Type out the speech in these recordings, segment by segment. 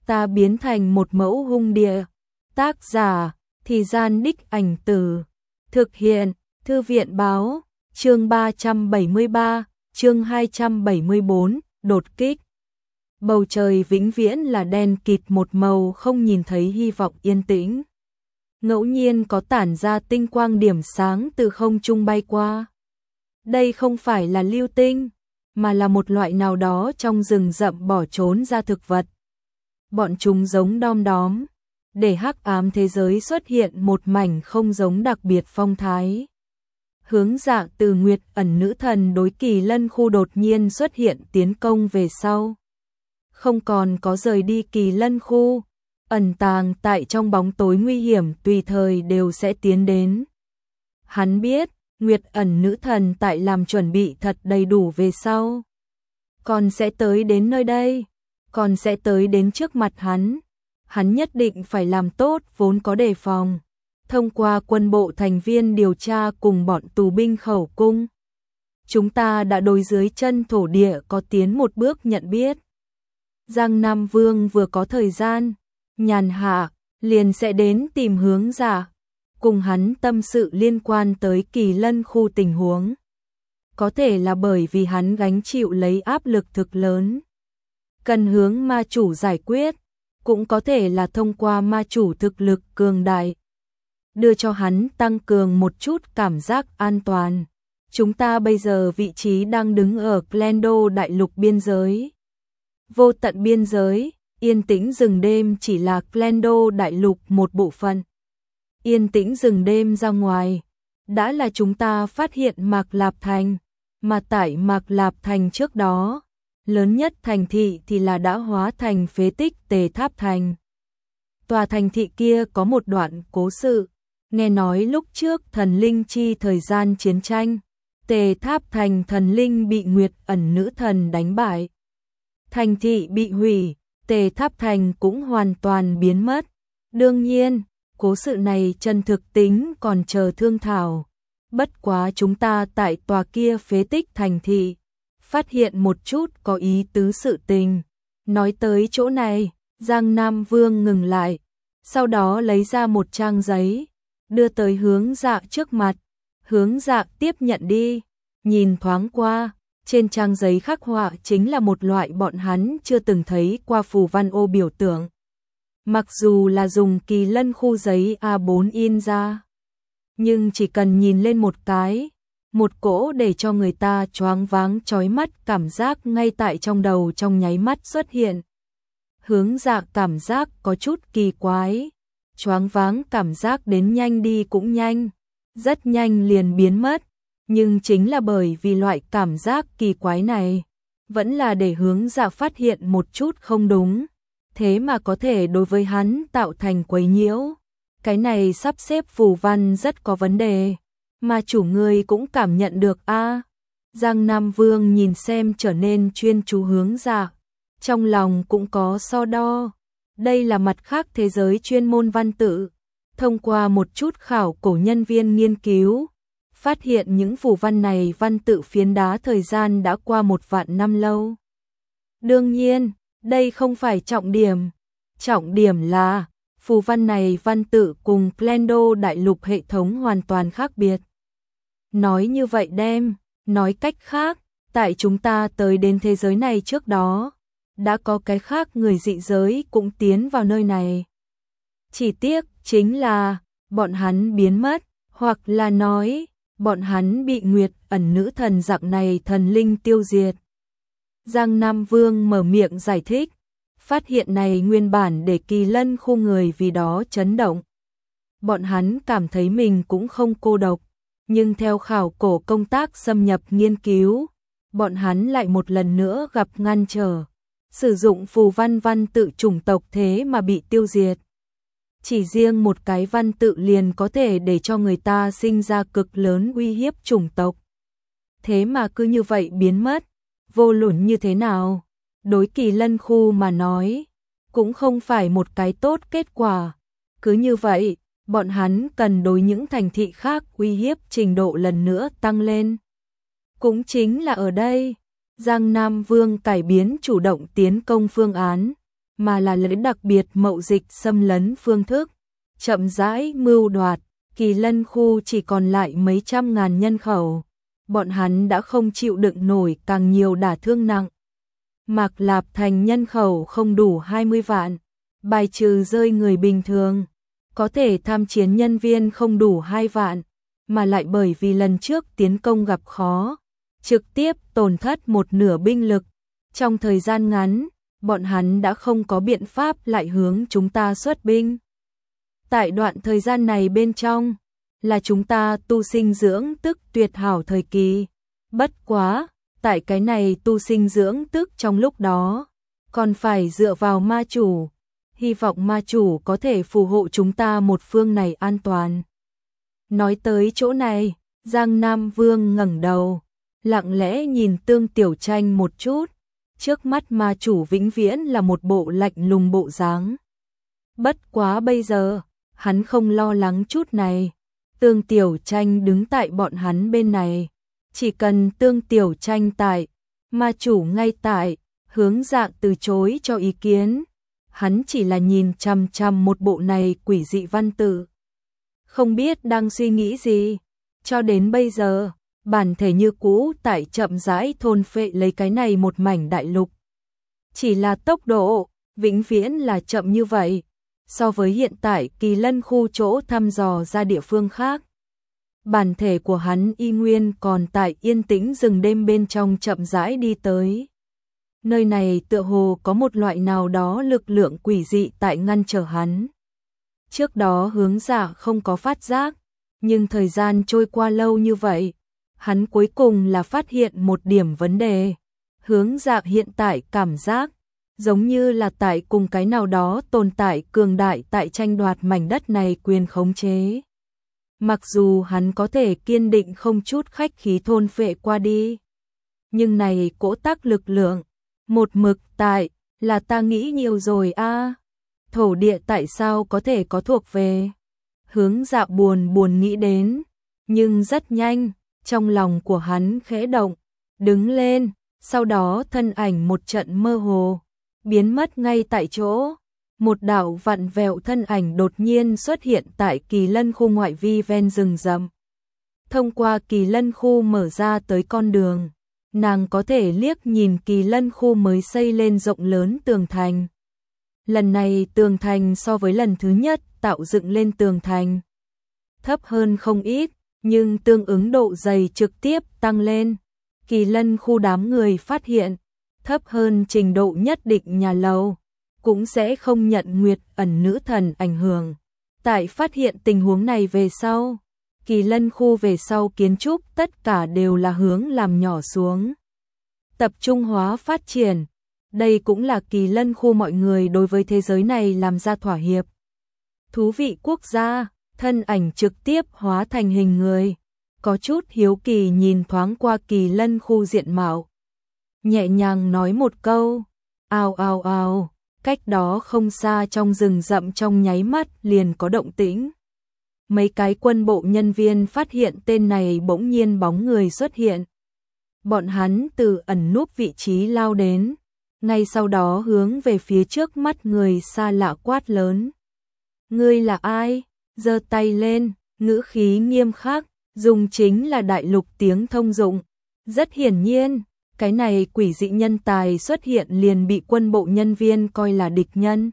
ta biến thành một mẫu hung địa. Tác giả, Thì Gian Đích Ảnh Từ. Thực hiện, Thư viện báo, chương 373, chương 274, đột kích. Bầu trời vĩnh viễn là đen kịt một màu, không nhìn thấy hy vọng yên tĩnh. Ngẫu nhiên có tản ra tinh quang điểm sáng từ không trung bay qua. Đây không phải là lưu tinh, mà là một loại nào đó trong rừng rậm bỏ trốn ra thực vật. Bọn chúng giống đom đóm, để hắc ám thế giới xuất hiện một mảnh không giống đặc biệt phong thái. Hướng Dạ từ Nguyệt Ẩn nữ thần đối Kỳ Lân khu đột nhiên xuất hiện tiến công về sau. Không còn có rời đi Kỳ Lân khu, ẩn tàng tại trong bóng tối nguy hiểm tùy thời đều sẽ tiến đến. Hắn biết, Nguyệt Ẩn nữ thần tại làm chuẩn bị thật đầy đủ về sau. Còn sẽ tới đến nơi đây, còn sẽ tới đến trước mặt hắn. Hắn nhất định phải làm tốt vốn có đề phòng. Thông qua quân bộ thành viên điều tra cùng bọn tù binh khẩu cung, chúng ta đã đối dưới chân thổ địa có tiến một bước nhận biết. Giang Nam Vương vừa có thời gian nhàn hạ, liền sẽ đến tìm Hướng Dạ, cùng hắn tâm sự liên quan tới Kỳ Lân khu tình huống. Có thể là bởi vì hắn gánh chịu lấy áp lực thực lớn, cần hướng ma chủ giải quyết, cũng có thể là thông qua ma chủ thực lực cường đại, đưa cho hắn tăng cường một chút cảm giác an toàn. Chúng ta bây giờ vị trí đang đứng ở Klendo đại lục biên giới. Vô tận biên giới, yên tĩnh rừng đêm chỉ là Klendo đại lục một bộ phận. Yên tĩnh rừng đêm ra ngoài, đã là chúng ta phát hiện Mạc Lạp Thành, mà tại Mạc Lạp Thành trước đó, lớn nhất thành thị thì là đã hóa thành phế tích Tề Tháp Thành. Tòa thành thị kia có một đoạn cố sự, nghe nói lúc trước thần linh chi thời gian chiến tranh, Tề Tháp Thành thần linh bị Nguyệt Ẩn nữ thần đánh bại. Thành thị bị hủy, Tề Tháp Thành cũng hoàn toàn biến mất. Đương nhiên, cố sự này chân thực tính còn chờ thương thảo. Bất quá chúng ta tại tòa kia phế tích thành thị, phát hiện một chút có ý tứ sự tình. Nói tới chỗ này, Giang Nam Vương ngừng lại, sau đó lấy ra một trang giấy, đưa tới Hướng Dạ trước mặt. Hướng Dạ tiếp nhận đi, nhìn thoáng qua, trên trang giấy khắc họa chính là một loại bọn hắn chưa từng thấy qua phù văn ô biểu tượng. Mặc dù là dùng Kỳ Lân khu giấy A4 in ra, nhưng chỉ cần nhìn lên một cái, một cỗ để cho người ta choáng váng chói mắt cảm giác ngay tại trong đầu trong nháy mắt xuất hiện. Hướng Dạ cảm giác có chút kỳ quái, choáng váng cảm giác đến nhanh đi cũng nhanh, rất nhanh liền biến mất, nhưng chính là bởi vì loại cảm giác kỳ quái này, vẫn là để Hướng Dạ phát hiện một chút không đúng, thế mà có thể đối với hắn tạo thành quấy nhiễu. Cái này sắp xếp phù văn rất có vấn đề, mà chủ người cũng cảm nhận được a. Giang Nam Vương nhìn xem trở nên chuyên chú Hướng Dạ, trong lòng cũng có so đo. Đây là mặt khác thế giới chuyên môn văn tự, thông qua một chút khảo cổ nhân viên nghiên cứu, phát hiện những phù văn này văn tự phiến đá thời gian đã qua 1 vạn năm lâu. Đương nhiên, đây không phải trọng điểm là phù văn này văn tự cùng Klendo đại lục hệ thống hoàn toàn khác biệt. Nói như vậy nói cách khác, tại chúng ta tới đến thế giới này trước đó, đã có cái khác người dị giới cũng tiến vào nơi này. Chỉ tiếc chính là bọn hắn biến mất, hoặc là nói bọn hắn bị Nguyệt Ẩn nữ thần dạng này thần linh tiêu diệt. Giang Nam Vương mở miệng giải thích, phát hiện này nguyên bản để Kỳ Lân khu người vì đó chấn động. Bọn hắn cảm thấy mình cũng không cô độc, nhưng theo khảo cổ công tác xâm nhập nghiên cứu, bọn hắn lại một lần nữa gặp ngăn trở, sử dụng phù văn tự chủng tộc thế mà bị tiêu diệt. Chỉ riêng một cái văn tự liền có thể để cho người ta sinh ra cực lớn uy hiếp chủng tộc. Thế mà cứ như vậy biến mất, vô luận như thế nào, đối Kỳ Lân khu mà nói, cũng không phải một cái tốt kết quả. Cứ như vậy, bọn hắn cần đối những thành thị khác uy hiếp trình độ lần nữa tăng lên. Cũng chính là ở đây, Giang Nam Vương cải biến chủ động tiến công phương án, mà là lấy đặc biệt mậu dịch xâm lấn phương thức, chậm rãi mưu đoạt. Kỳ Lân khu chỉ còn lại mấy trăm ngàn nhân khẩu, bọn hắn đã không chịu đựng nổi càng nhiều đả thương nặng. Mạc Lạp Thành nhân khẩu không đủ 20 vạn, bài trừ rơi người bình thường, có thể tham chiến nhân viên không đủ 2 vạn, mà lại bởi vì lần trước tiến công gặp khó, trực tiếp tổn thất một nửa binh lực. Trong thời gian ngắn, bọn hắn đã không có biện pháp lại hướng chúng ta xuất binh. Tại đoạn thời gian này bên trong, là chúng ta tu sinh dưỡng tức tuyệt hảo thời kỳ. Bất quá, tại cái này tu sinh dưỡng tức trong lúc đó, còn phải dựa vào ma chủ, hy vọng ma chủ có thể phù hộ chúng ta một phương này an toàn. Nói tới chỗ này, Giang Nam Vương ngẩng đầu, lặng lẽ nhìn Tương Tiểu Tranh một chút, trước mắt ma chủ vĩnh viễn là một bộ lạnh lùng bộ dáng. Bất quá bây giờ, hắn không lo lắng chút này. Tương Tiểu Tranh đứng tại bọn hắn bên này, chỉ cần Tương Tiểu Tranh tại, ma chủ ngay tại, hướng Dạng từ chối cho ý kiến. Hắn chỉ là nhìn chằm chằm một bộ này quỷ dị văn tự, không biết đang suy nghĩ gì. Cho đến bây giờ, bản thể như cũ tại chậm rãi thôn phệ lấy cái này một mảnh đại lục. Chỉ là tốc độ, vĩnh viễn là chậm như vậy. So với hiện tại Kỳ Lân khu chỗ thăm dò ra địa phương khác, bản thể của hắn y nguyên còn tại yên tĩnh rừng đêm bên trong chậm rãi đi tới. Nơi này tựa hồ có một loại nào đó lực lượng quỷ dị tại ngăn trở hắn. Trước đó Hướng Dạ không có phát giác, nhưng thời gian trôi qua lâu như vậy, hắn cuối cùng là phát hiện một điểm vấn đề. Hướng Dạ hiện tại cảm giác giống như là tại cùng cái nào đó tồn tại cường đại tại tranh đoạt mảnh đất này quyền khống chế. Mặc dù hắn có thể kiên định không chút khách khí thôn phệ qua đi, nhưng này cỗ tác lực lượng, một mực tại, là ta nghĩ nhiều rồi a. Thổ địa tại sao có thể có thuộc về? Hướng Dạ buồn nghĩ đến, nhưng rất nhanh, trong lòng của hắn khẽ động, đứng lên, sau đó thân ảnh một trận mơ hồ, biến mất ngay tại chỗ. Một đạo vặn vẹo thân ảnh đột nhiên xuất hiện tại Kỳ Lân khu ngoại vi ven rừng rậm. Thông qua Kỳ Lân khu mở ra tới con đường, nàng có thể liếc nhìn Kỳ Lân khu mới xây lên rộng lớn tường thành. Lần này tường thành so với lần thứ nhất tạo dựng lên tường thành thấp hơn không ít, nhưng tương ứng độ dày trực tiếp tăng lên. Kỳ Lân khu đám người phát hiện, thấp hơn trình độ nhất định nhà lầu cũng sẽ không nhận Nguyệt Ẩn nữ thần ảnh hưởng. Tại phát hiện tình huống này về sau, Kỳ Lân khu về sau kiến trúc tất cả đều là hướng làm nhỏ xuống, tập trung hóa phát triển. Đây cũng là Kỳ Lân khu mọi người đối với thế giới này làm ra thỏa hiệp. Thú vị quốc gia, thân ảnh trực tiếp hóa thành hình người, có chút hiếu kỳ nhìn thoáng qua Kỳ Lân khu diện mạo, nhẹ nhàng nói một câu, ào ào ào, cách đó không xa trong rừng rậm trong nháy mắt liền có động tĩnh. Mấy cái quân bộ nhân viên phát hiện tên này bỗng nhiên bóng người xuất hiện. Bọn hắn từ ẩn núp vị trí lao đến, ngay sau đó hướng về phía trước mắt người xa lạ quát lớn. Ngươi là ai? Giơ tay lên, ngữ khí nghiêm khắc, dùng chính là đại lục tiếng thông dụng. Rất hiển nhiên, cái này quỷ dị nhân tài xuất hiện liền bị quân bộ nhân viên coi là địch nhân.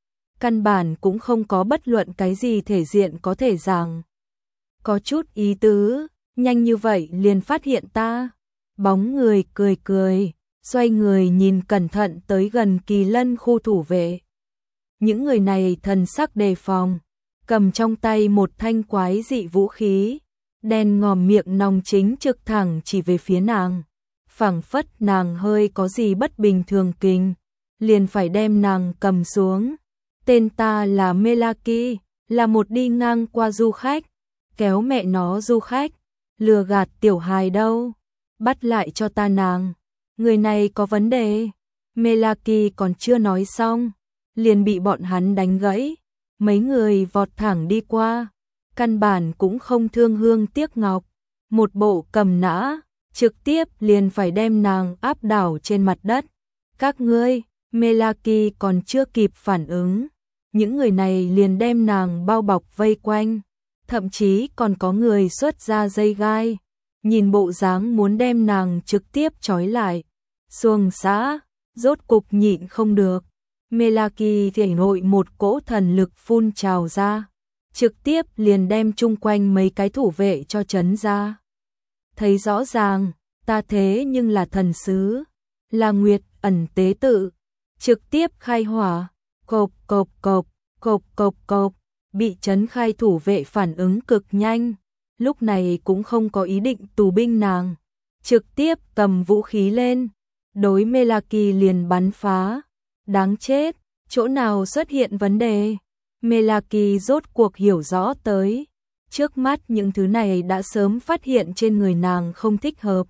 Căn bản cũng không có bất luận cái gì thể diện có thể rằng. Có chút ý tứ, nhanh như vậy liền phát hiện ta. Bóng người cười cười, xoay người nhìn cẩn thận tới gần Kỳ Lân khu thủ vệ. Những người này thần sắc đề phòng, cầm trong tay một thanh quái dị vũ khí, đen ngòm miệng nòng chính trực thẳng chỉ về phía nàng. Phảng phất nàng hơi có gì bất bình thường kinh, liền phải đem nàng cầm xuống. Tên ta là Melaki, là một đi ngang qua du khách, kéo mẹ nó du khách, lừa gạt tiểu hài đâu, bắt lại cho ta nàng. Người này có vấn đề. Melaki còn chưa nói xong, liền bị bọn hắn đánh gãy. Mấy người vọt thẳng đi qua, căn bản cũng không thương hương tiếc ngọc, một bộ cầm nã, trực tiếp liền phải đem nàng áp đảo trên mặt đất. Các ngươi, Melaki còn chưa kịp phản ứng, những người này liền đem nàng bao bọc vây quanh, thậm chí còn có người xuất ra dây gai, nhìn bộ dáng muốn đem nàng trực tiếp trói lại. Xuồng xã, rốt cục nhịn không được, Melaki thể nội một cỗ thần lực phun trào ra, trực tiếp liền đem chung quanh mấy cái thủ vệ cho trấn ra. Thấy rõ ràng, ta thế nhưng là thần sứ, là Nguyệt Ẩn tế tự, trực tiếp khai hỏa, cộp cộp cộp, cộp cộp cộp, bị trấn khai thủ vệ phản ứng cực nhanh, lúc này cũng không có ý định tù binh nàng, trực tiếp cầm vũ khí lên, đối Melaki liền bắn phá. Đáng chết, chỗ nào xuất hiện vấn đề? Melaki rốt cuộc hiểu rõ tới, trước mắt những thứ này đã sớm phát hiện trên người nàng không thích hợp.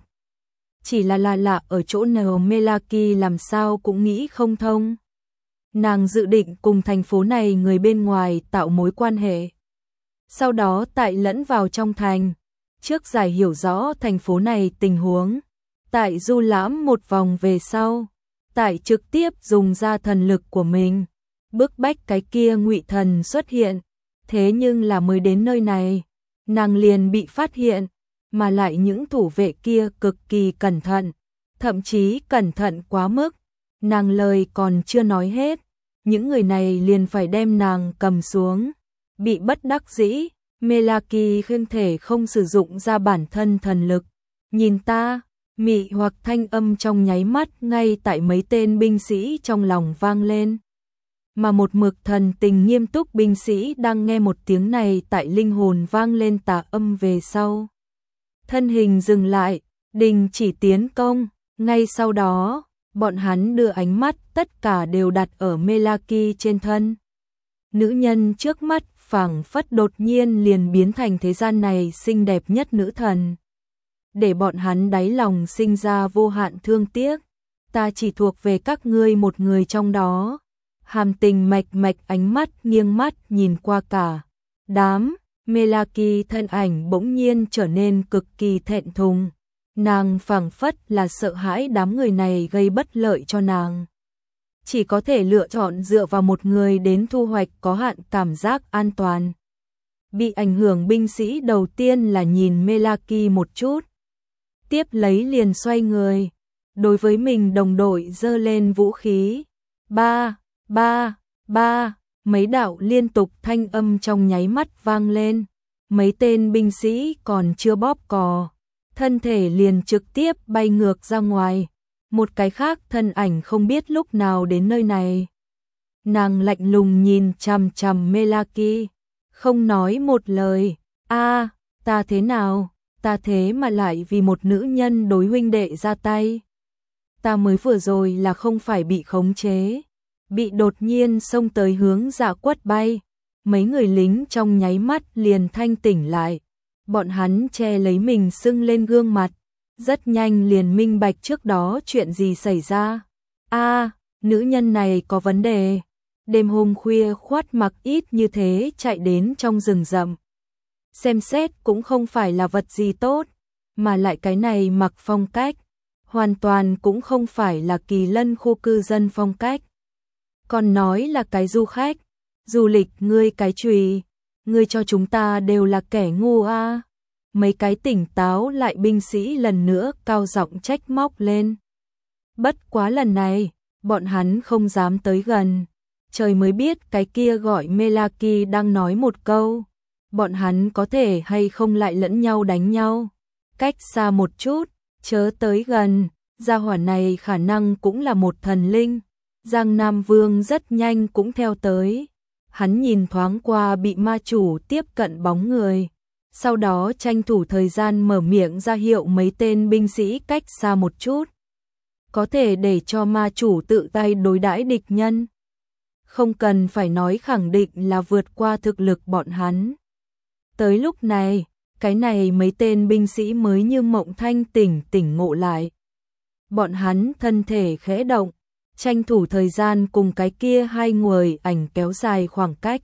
Chỉ là lạ ở chỗ nào Melaki làm sao cũng nghĩ không thông. Nàng dự định cùng thành phố này người bên ngoài tạo mối quan hệ. Sau đó tại lẫn vào trong thành, trước giải hiểu rõ thành phố này tình huống. Tại du lãm một vòng về sau, tại trực tiếp dùng ra thần lực của mình, bức bách cái kia ngụy thần xuất hiện. Thế nhưng là mới đến nơi này, nàng liền bị phát hiện, mà lại những thủ vệ kia cực kỳ cẩn thận, thậm chí cẩn thận quá mức. Nàng lời còn chưa nói hết, những người này liền phải đem nàng cầm xuống. Bị bất đắc dĩ, Melaki không thể không sử dụng ra bản thân thần lực. Nhìn ta, mị hoặc thanh âm trong nháy mắt ngay tại mấy tên binh sĩ trong lòng vang lên. Mà một mực thần tình nghiêm túc binh sĩ đang nghe một tiếng này tại linh hồn vang lên tà âm về sau. Thân hình dừng lại, đình chỉ tiến công, ngay sau đó, bọn hắn đưa ánh mắt tất cả đều đặt ở Melaki trên thân. Nữ nhân trước mắt phảng phất đột nhiên liền biến thành thế gian này xinh đẹp nhất nữ thần. Để bọn hắn đáy lòng sinh ra vô hạn thương tiếc, ta chỉ thuộc về các ngươi một người trong đó. Hàm tình mạch mạch ánh mắt nghiêng mắt nhìn qua cả đám, Melaki thân ảnh bỗng nhiên trở nên cực kỳ thẹn thùng. Nàng phảng phất là sợ hãi đám người này gây bất lợi cho nàng. Chỉ có thể lựa chọn dựa vào một người đến thu hoạch có hạn cảm giác an toàn. Bị ảnh hưởng binh sĩ đầu tiên là nhìn Melaki một chút. Tiếp lấy liền xoay người. Đối với mình đồng đội giơ lên vũ khí. Ba, ba, ba, mấy đạo liên tục thanh âm trong nháy mắt vang lên. Mấy tên binh sĩ còn chưa bóp cò, thân thể liền trực tiếp bay ngược ra ngoài. Một cái khác thân ảnh không biết lúc nào đến nơi này. Nàng lạnh lùng nhìn chằm chằm Melaki, không nói một lời. A, ta thế nào? Ta thế mà lại vì một nữ nhân đối huynh đệ ra tay. Ta mới vừa rồi là không phải bị khống chế, bị đột nhiên xông tới hướng Dạ Quất bay. Mấy người lính trong nháy mắt liền thanh tỉnh lại. Bọn hắn che lấy mình sưng lên gương mặt, rất nhanh liền minh bạch trước đó chuyện gì xảy ra. A, nữ nhân này có vấn đề. Đêm hôm khuya khoát mặc ít như thế chạy đến trong rừng rậm. Xem xét cũng không phải là vật gì tốt, mà lại cái này mặc phong cách, hoàn toàn cũng không phải là Kỳ Lân khu cư dân phong cách. Còn nói là cái du khách, du lịch ngươi cái chùy, ngươi cho chúng ta đều là kẻ ngu a. Mấy cái tỉnh táo lại binh sĩ lần nữa cao giọng trách móc lên. Bất quá lần này, bọn hắn không dám tới gần. Trời mới biết cái kia gọi Melaki đang nói một câu. Bọn hắn có thể hay không lại lẫn nhau đánh nhau. Cách xa một chút, chớ tới gần. Gia hỏa này khả năng cũng là một thần linh. Giang Nam Vương rất nhanh cũng theo tới. Hắn nhìn thoáng qua bị ma chủ tiếp cận bóng người. Sau đó tranh thủ thời gian mở miệng ra hiệu mấy tên binh sĩ cách xa một chút. Có thể để cho ma chủ tự tay đối đãi địch nhân. Không cần phải nói khẳng định là vượt qua thực lực bọn hắn. Tới lúc này, cái này mấy tên binh sĩ mới như mộng thanh tỉnh ngộ lại. Bọn hắn thân thể khẽ động, tranh thủ thời gian cùng cái kia hai người ảnh kéo dài khoảng cách.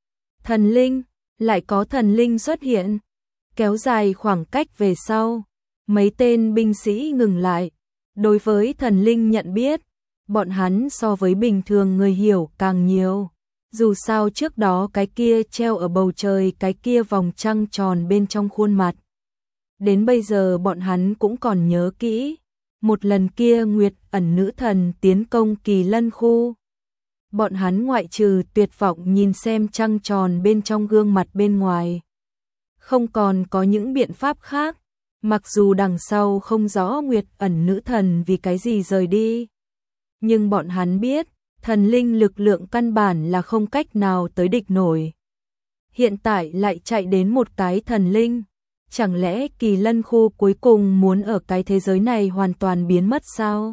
Thần linh, lại có thần linh xuất hiện, kéo dài khoảng cách về sau, mấy tên binh sĩ ngừng lại, đối với thần linh nhận biết, bọn hắn so với bình thường người hiểu càng nhiều. Dù sao trước đó cái kia treo ở bầu trời, cái kia vòng trăng tròn bên trong khuôn mặt. Đến bây giờ bọn hắn cũng còn nhớ kỹ. Một lần kia Nguyệt Ẩn nữ thần tiến công Kỳ Lân khu. Bọn hắn ngoại trừ tuyệt vọng nhìn xem trăng tròn bên trong gương mặt bên ngoài. Không còn có những biện pháp khác. Mặc dù đằng sau không rõ Nguyệt Ẩn nữ thần vì cái gì rời đi. Nhưng bọn hắn biết, thần linh lực lượng căn bản là không cách nào tới địch nổi. Hiện tại lại chạy đến một cái thần linh. Chẳng lẽ Kỳ Lân khu cuối cùng muốn ở cái thế giới này hoàn toàn biến mất sao?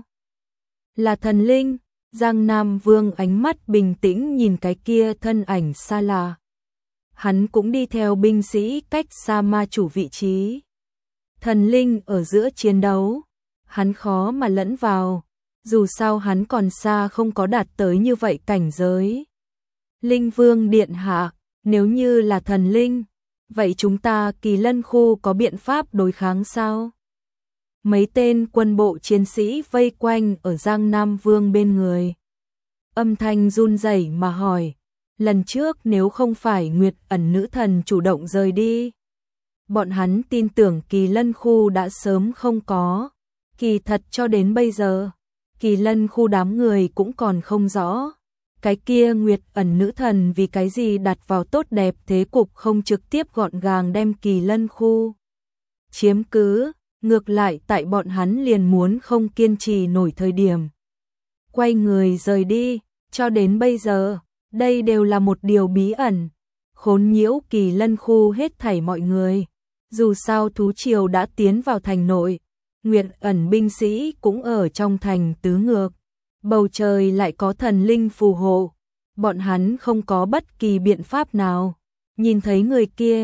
Là thần linh, Giang Nam Vương ánh mắt bình tĩnh nhìn cái kia thân ảnh xa lạ. Hắn cũng đi theo binh sĩ cách xa ma chủ vị trí. Thần linh ở giữa chiến đấu, hắn khó mà lẫn vào, dù sao hắn còn xa không có đạt tới như vậy cảnh giới. Linh Vương điện hạ, nếu như là thần linh, vậy chúng ta Kỳ Lân khu có biện pháp đối kháng sao? Mấy tên quân bộ chiến sĩ vây quanh ở Giang Nam Vương bên người. Âm thanh run rẩy mà hỏi, lần trước nếu không phải Nguyệt Ẩn nữ thần chủ động rời đi, bọn hắn tin tưởng Kỳ Lân khu đã sớm không có. Kỳ thật cho đến bây giờ, Kỳ Lân khu đám người cũng còn không rõ. Cái kia Nguyệt Ẩn nữ thần vì cái gì đặt vào tốt đẹp thế cục không trực tiếp gọn gàng đem Kỳ Lân khu chiếm cứ, ngược lại tại bọn hắn liền muốn không kiên trì nổi thời điểm. Quay người rời đi, cho đến bây giờ, đây đều là một điều bí ẩn, khốn nhiễu Kỳ Lân khu hết thảy mọi người. Dù sao thú triều đã tiến vào thành nội, Nguyệt Ẩn binh sĩ cũng ở trong thành tứ ngược. Bầu trời lại có thần linh phù hộ, bọn hắn không có bất kỳ biện pháp nào. Nhìn thấy người kia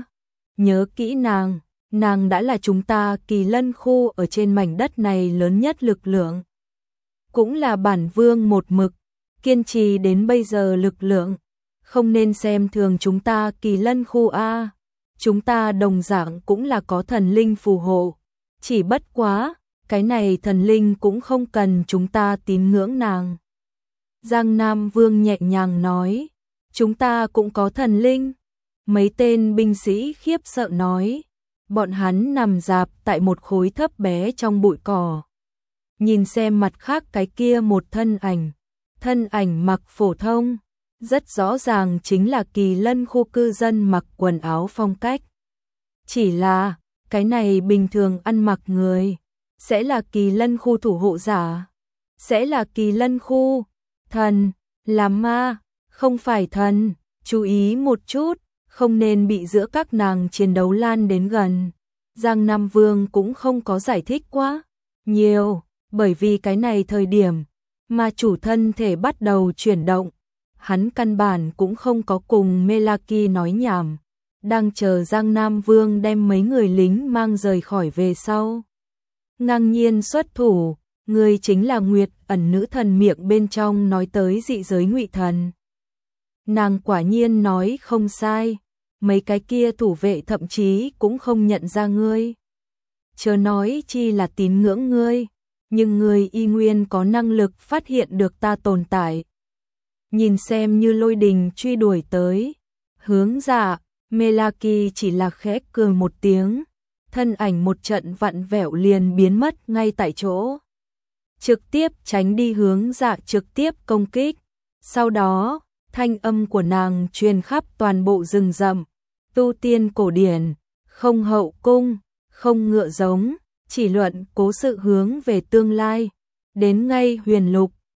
nhớ kỹ nàng đã là chúng ta Kỳ Lân khu ở trên mảnh đất này lớn nhất lực lượng. Cũng là bản vương một mực, kiên trì đến bây giờ lực lượng, không nên xem thường chúng ta Kỳ Lân khu chúng ta đồng dạng cũng là có thần linh phù hộ, chỉ bất quá cái này thần linh cũng không cần chúng ta tín ngưỡng nàng. Giang Nam Vương nhẹ nhàng nói, chúng ta cũng có thần linh. Mấy tên binh sĩ khiếp sợ nói, bọn hắn nằm rạp tại một khối thấp bé trong bụi cỏ. Nhìn xem mặt khác cái kia một thân ảnh mặc phổ thông, rất rõ ràng chính là Kỳ Lân khu cư dân mặc quần áo phong cách. Chỉ là, cái này bình thường ăn mặc người, sẽ là Kỳ Lân khu thủ hộ giả, sẽ là Kỳ Lân khu thần, là ma, không phải thần, chú ý một chút, không nên bị giữa các nàng chiến đấu lan đến gần. Giang Nam Vương cũng không có giải thích quá nhiều, bởi vì cái này thời điểm mà chủ thân thể bắt đầu chuyển động, hắn căn bản cũng không có cùng Melaki nói nhảm, đang chờ Giang Nam Vương đem mấy người lính mang rời khỏi về sau. Ngang nhiên xuất thủ, người chính là Nguyệt Ẩn nữ thần miệng bên trong nói tới dị giới Ngụy thần. Nàng quả nhiên nói không sai, mấy cái kia thủ vệ thậm chí cũng không nhận ra ngươi. Chớ nói chi là tín ngưỡng ngươi, nhưng ngươi y nguyên có năng lực phát hiện được ta tồn tại. Nhìn xem như lôi đình truy đuổi tới, hướng dạ, Melaki chỉ là khẽ cười một tiếng, thân ảnh một trận vặn vẹo liền biến mất ngay tại chỗ. Trực tiếp tránh đi hướng dạ trực tiếp công kích. Sau đó, thanh âm của nàng truyền khắp toàn bộ rừng rậm. Tu tiên cổ điển, không hậu cung, không ngựa giống, chỉ luận cố sự hướng về tương lai. Đến ngay huyền lục,